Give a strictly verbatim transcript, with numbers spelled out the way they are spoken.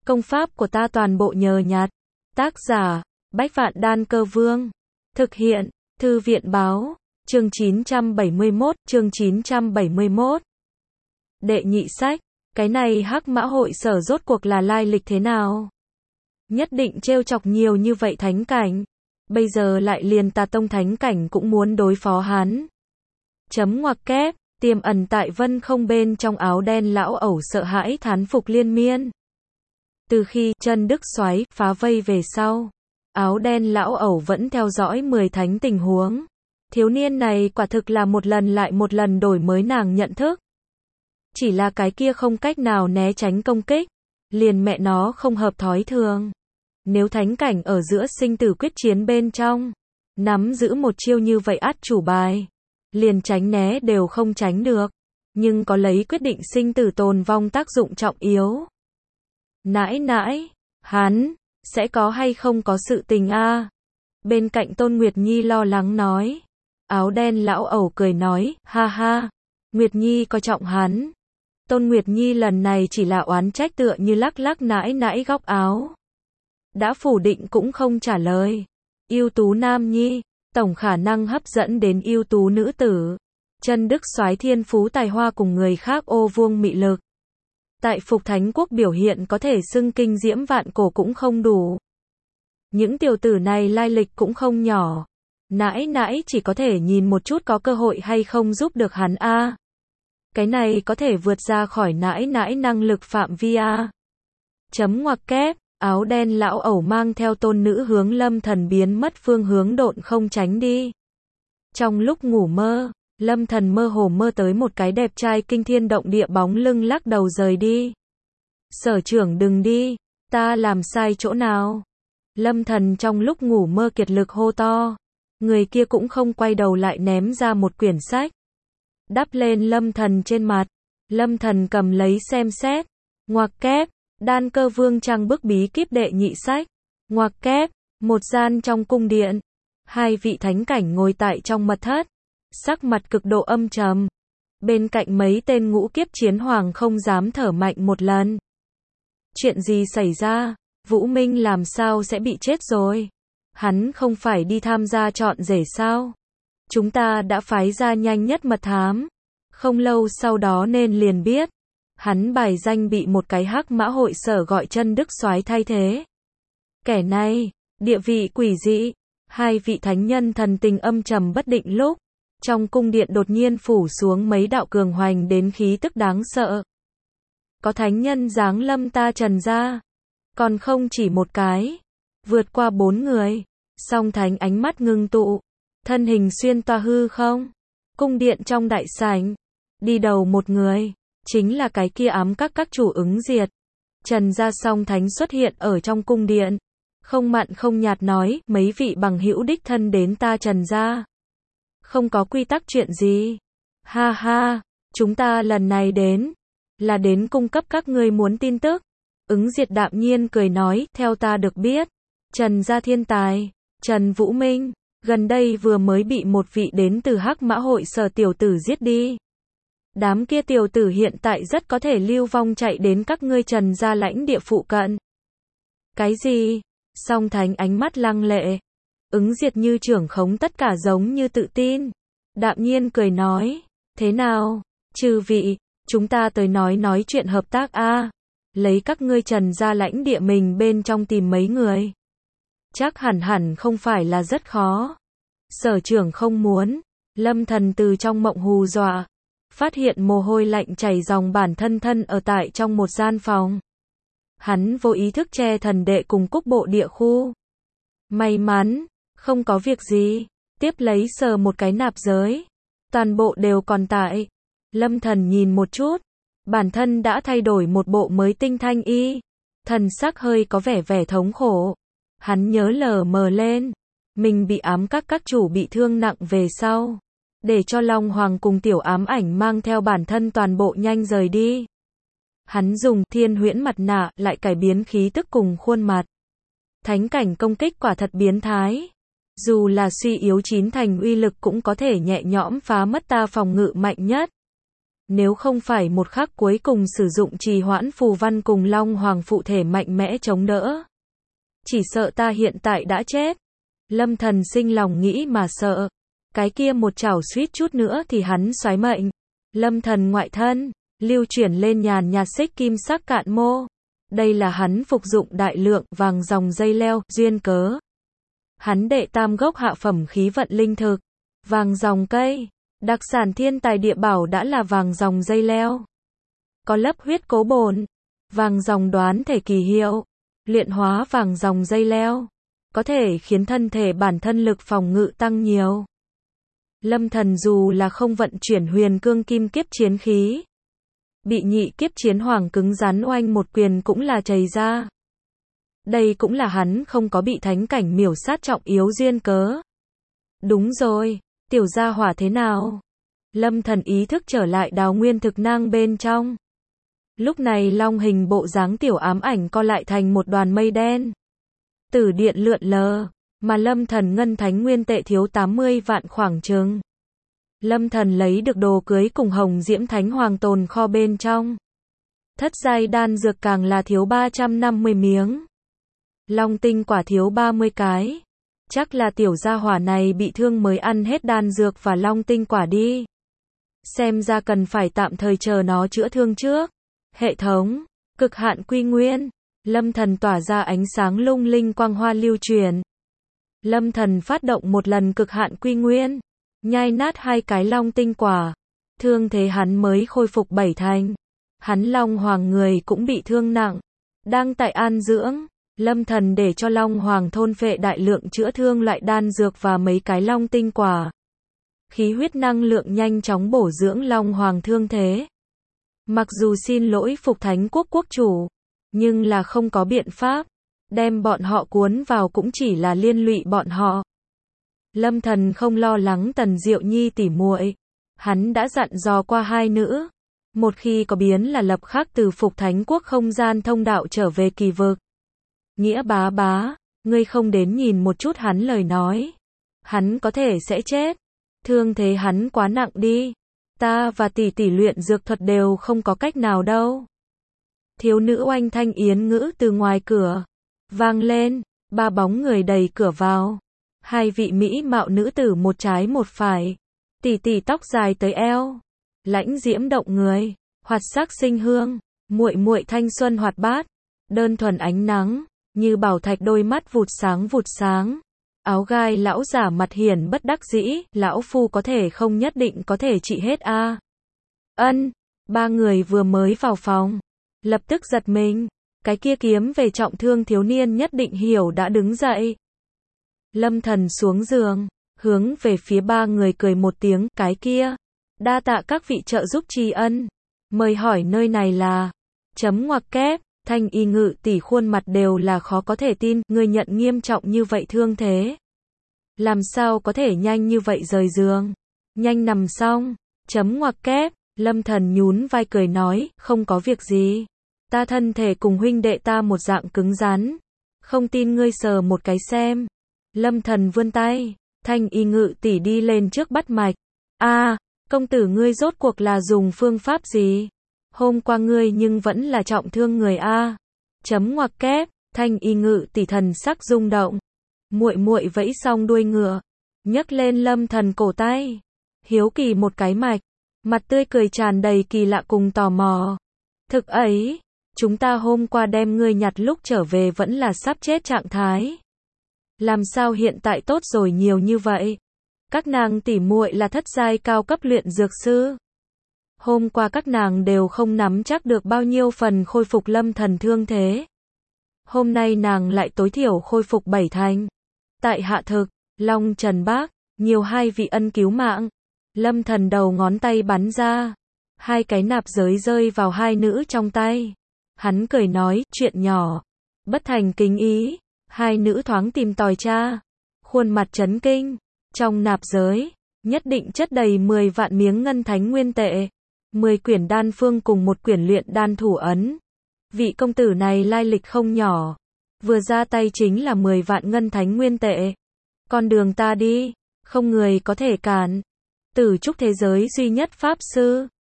Công pháp của ta toàn bộ nhờ nhặt. Tác giả, Bách Vạn Đan Cơ Vương. Thực hiện, Thư viện Báo. Chương chín trăm bảy mươi mốt, chương chín trăm bảy mươi mốt. Đệ nhị sách, cái này Hắc Mã Hội Sở rốt cuộc là lai lịch thế nào? Nhất định trêu chọc nhiều như vậy thánh cảnh. Bây giờ lại liền Tà Tông thánh cảnh cũng muốn đối phó hắn. Chấm ngoặc kép, tiềm ẩn tại Vân Không bên trong áo đen lão ẩu sợ hãi thán phục liên miên. Từ khi Chân Đức Soái phá vây về sau, áo đen lão ẩu vẫn theo dõi mười thánh tình huống. Thiếu niên này quả thực là một lần lại một lần đổi mới nàng nhận thức. Chỉ là cái kia không cách nào né tránh công kích, liền mẹ nó không hợp thói thường. Nếu thánh cảnh ở giữa sinh tử quyết chiến bên trong, nắm giữ một chiêu như vậy át chủ bài, liền tránh né đều không tránh được, nhưng có lấy quyết định sinh tử tồn vong tác dụng trọng yếu. Nãi nãi, hắn, sẽ có hay không có sự tình a? Bên cạnh Tôn Nguyệt Nhi lo lắng nói. Áo đen lão ẩu cười nói, ha ha, Nguyệt Nhi coi trọng hắn. Tôn Nguyệt Nhi lần này chỉ là oán trách tựa như lắc lắc nãi nãi góc áo. Đã phủ định cũng không trả lời. Ưu tú nam nhi, tổng khả năng hấp dẫn đến ưu tú nữ tử. Chân Đức Soái thiên phú tài hoa cùng người khác ô vuông mị lực. Tại Phục Thánh Quốc biểu hiện có thể xưng kinh diễm vạn cổ cũng không đủ. Những tiểu tử này lai lịch cũng không nhỏ. Nãi nãi chỉ có thể nhìn một chút có cơ hội hay không giúp được hắn a. Cái này có thể vượt ra khỏi nãi nãi năng lực phạm vi a. Chấm ngoặc kép, áo đen lão ẩu mang theo tôn nữ hướng Lâm Thần biến mất phương hướng độn không tránh đi. Trong lúc ngủ mơ, Lâm Thần mơ hồ mơ tới một cái đẹp trai kinh thiên động địa bóng lưng lắc đầu rời đi. Sở trưởng đừng đi, ta làm sai chỗ nào? Lâm Thần trong lúc ngủ mơ kiệt lực hô to. Người kia cũng không quay đầu lại ném ra một quyển sách. Đắp lên Lâm Thần trên mặt. Lâm Thần cầm lấy xem xét. Ngoặc kép, Đan Cơ Vương trang bức bí kíp đệ nhị sách. Ngoặc kép, một gian trong cung điện. Hai vị thánh cảnh ngồi tại trong mật thất. Sắc mặt cực độ âm trầm. Bên cạnh mấy tên ngũ kiếp chiến hoàng không dám thở mạnh một lần. Chuyện gì xảy ra? Vũ Minh làm sao sẽ bị chết rồi? Hắn không phải đi tham gia chọn rể sao? Chúng ta đã phái ra nhanh nhất mật thám. Không lâu sau đó nên liền biết. Hắn bài danh bị một cái Hắc Mã Hội Sở gọi Chân Đức Soái thay thế. Kẻ này, địa vị quỷ dị. Hai vị thánh nhân thần tình âm trầm bất định lúc. Trong cung điện đột nhiên phủ xuống mấy đạo cường hoành đến khí tức đáng sợ. Có thánh nhân giáng lâm ta Trần gia. Còn không chỉ một cái. Vượt qua bốn người. Song thánh ánh mắt ngưng tụ. Thân hình xuyên toa hư không. Cung điện trong đại sảnh. Đi đầu một người. Chính là cái kia ám các các chủ ứng diệt. Trần gia song thánh xuất hiện ở trong cung điện. Không mặn không nhạt nói. Mấy vị bằng hữu đích thân đến ta Trần gia. Không có quy tắc chuyện gì. Ha ha. Chúng ta lần này đến. Là đến cung cấp các ngươi muốn tin tức. Ứng diệt đạm nhiên cười nói. Theo ta được biết. Trần gia thiên tài. Trần Vũ Minh, gần đây vừa mới bị một vị đến từ Hắc Mã Hội Sở tiểu tử giết đi. Đám kia tiểu tử hiện tại rất có thể lưu vong chạy đến các ngươi Trần gia lãnh địa phụ cận. Cái gì? Song thánh ánh mắt lăng lệ. Ứng diệt như trưởng khống tất cả giống như tự tin. Đạm nhiên cười nói. Thế nào? Chư vị, chúng ta tới nói nói chuyện hợp tác a. Lấy các ngươi Trần gia lãnh địa mình bên trong tìm mấy người. Chắc hẳn hẳn không phải là rất khó. Sở trưởng không muốn. Lâm Thần từ trong mộng hù dọa. Phát hiện mồ hôi lạnh chảy dòng bản thân thân ở tại trong một gian phòng. Hắn vô ý thức che thần đệ cùng cúc bộ địa khu. May mắn, không có việc gì. Tiếp lấy sờ một cái nạp giới. Toàn bộ đều còn tại. Lâm Thần nhìn một chút. Bản thân đã thay đổi một bộ mới tinh thanh y. Thần sắc hơi có vẻ vẻ thống khổ. Hắn nhớ lờ mờ lên. Mình bị ám các các chủ bị thương nặng về sau. Để cho Long Hoàng cùng tiểu ám ảnh mang theo bản thân toàn bộ nhanh rời đi. Hắn dùng thiên huyễn mặt nạ lại cải biến khí tức cùng khuôn mặt. Thánh cảnh công kích quả thật biến thái. Dù là suy yếu chín thành uy lực cũng có thể nhẹ nhõm phá mất ta phòng ngự mạnh nhất. Nếu không phải một khắc cuối cùng sử dụng trì hoãn phù văn cùng Long Hoàng phụ thể mạnh mẽ chống đỡ, chỉ sợ ta hiện tại đã chết. Lâm Thần sinh lòng nghĩ mà sợ. Cái kia một chảo suýt chút nữa thì hắn xoái mệnh. Lâm Thần ngoại thân, lưu chuyển lên nhàn nhạt xích kim sắc cạn mô. Đây là hắn phục dụng đại lượng vàng dòng dây leo, duyên cớ. Hắn đệ tam gốc hạ phẩm khí vận linh thực. Vàng dòng cây, đặc sản thiên tài địa bảo đã là vàng dòng dây leo. Có lấp huyết cố bổn, vàng dòng đoán thể kỳ hiệu, luyện hóa vàng dòng dây leo, có thể khiến thân thể bản thân lực phòng ngự tăng nhiều. Lâm Thần dù là không vận chuyển huyền cương kim kiếp chiến khí, bị nhị kiếp chiến hoàng cứng rắn oanh một quyền cũng là chảy ra. Đây cũng là hắn không có bị thánh cảnh miểu sát trọng yếu duyên cớ. Đúng rồi, tiểu gia hỏa thế nào? Lâm Thần ý thức trở lại đào nguyên thực năng bên trong. Lúc này long hình bộ dáng tiểu ám ảnh co lại thành một đoàn mây đen. Tử điện lượn lờ, mà Lâm Thần ngân thánh nguyên tệ thiếu tám mươi vạn khoảng chừng. Lâm Thần lấy được đồ cưới cùng hồng diễm thánh hoàng tồn kho bên trong. Thất giai đan dược càng là thiếu ba trăm năm mươi miếng. Long tinh quả thiếu ba mươi cái. Chắc là tiểu gia hỏa này bị thương mới ăn hết đan dược và long tinh quả đi. Xem ra cần phải tạm thời chờ nó chữa thương trước. Hệ thống, cực hạn quy nguyên. Lâm Thần tỏa ra ánh sáng lung linh quang hoa lưu truyền. Lâm Thần phát động một lần cực hạn quy nguyên, nhai nát hai cái long tinh quả. Thương thế hắn mới khôi phục bảy thành. Hắn Long Hoàng người cũng bị thương nặng, đang tại an dưỡng. Lâm Thần để cho Long Hoàng thôn phệ đại lượng chữa thương loại đan dược và mấy cái long tinh quả. Khí huyết năng lượng nhanh chóng bổ dưỡng Long Hoàng thương thế. Mặc dù xin lỗi Phục Thánh Quốc quốc chủ, nhưng là không có biện pháp. Đem bọn họ cuốn vào cũng chỉ là liên lụy bọn họ. Lâm Thần không lo lắng Tần Diệu Nhi tỉ muội. Hắn đã dặn dò qua hai nữ. Một khi có biến là lập khắc từ Phục Thánh Quốc không gian thông đạo trở về kỳ vực. Nghĩa bá bá, ngươi không đến nhìn một chút hắn lời nói. Hắn có thể sẽ chết. Thương thế hắn quá nặng đi. Ta và tỷ tỷ luyện dược thuật đều không có cách nào đâu. Thiếu nữ oanh thanh yến ngữ từ ngoài cửa vang lên, ba bóng người đầy cửa vào. Hai vị mỹ mạo nữ tử một trái một phải. Tỷ tỷ tóc dài tới eo, lãnh diễm động người, hoạt sắc sinh hương, muội muội thanh xuân hoạt bát, đơn thuần ánh nắng, như bảo thạch đôi mắt vụt sáng vụt sáng. Áo gai lão giả mặt hiển bất đắc dĩ, lão phu có thể không nhất định có thể trị hết a. À. Ân, ba người vừa mới vào phòng, lập tức giật mình, cái kia kiếm về trọng thương thiếu niên nhất định hiểu đã đứng dậy. Lâm Thần xuống giường, hướng về phía ba người cười một tiếng, cái kia, đa tạ các vị trợ giúp tri ân. Mời hỏi nơi này là, chấm ngoặc kép. Thanh y ngự tỷ khuôn mặt đều là khó có thể tin, người nhận nghiêm trọng như vậy thương thế. Làm sao có thể nhanh như vậy rời giường? Nhanh nằm xong, chấm ngoặc kép, Lâm Thần nhún vai cười nói, không có việc gì. Ta thân thể cùng huynh đệ ta một dạng cứng rắn. Không tin ngươi sờ một cái xem. Lâm Thần vươn tay, thanh y ngự tỷ đi lên trước bắt mạch. A, à, công tử ngươi rốt cuộc là dùng phương pháp gì? Hôm qua ngươi nhưng vẫn là trọng thương người a. Chấm ngoặc kép, thanh y ngự tỷ thần sắc rung động. Muội muội vẫy xong đuôi ngựa, nhấc lên Lâm Thần cổ tay, hiếu kỳ một cái mạch, mặt tươi cười tràn đầy kỳ lạ cùng tò mò. Thực ấy, chúng ta hôm qua đem ngươi nhặt lúc trở về vẫn là sắp chết trạng thái. Làm sao hiện tại tốt rồi nhiều như vậy? Các nàng tỷ muội là thất giai cao cấp luyện dược sư. Hôm qua các nàng đều không nắm chắc được bao nhiêu phần khôi phục Lâm Thần thương thế. Hôm nay nàng lại tối thiểu khôi phục bảy thành. Tại hạ thực, Long Trần Bác, nhiều hai vị ân cứu mạng. Lâm Thần đầu ngón tay bắn ra. Hai cái nạp giới rơi vào hai nữ trong tay. Hắn cười nói, chuyện nhỏ. Bất thành kính ý. Hai nữ thoáng tìm tòi tra. Khuôn mặt chấn kinh. Trong nạp giới, nhất định chất đầy mười vạn miếng ngân thánh nguyên tệ. mười quyển đan phương cùng một quyển luyện đan thủ ấn. Vị công tử này lai lịch không nhỏ. Vừa ra tay chính là mười vạn ngân thánh nguyên tệ. Con đường ta đi, không người có thể cản. Tử trúc thế giới duy nhất pháp sư.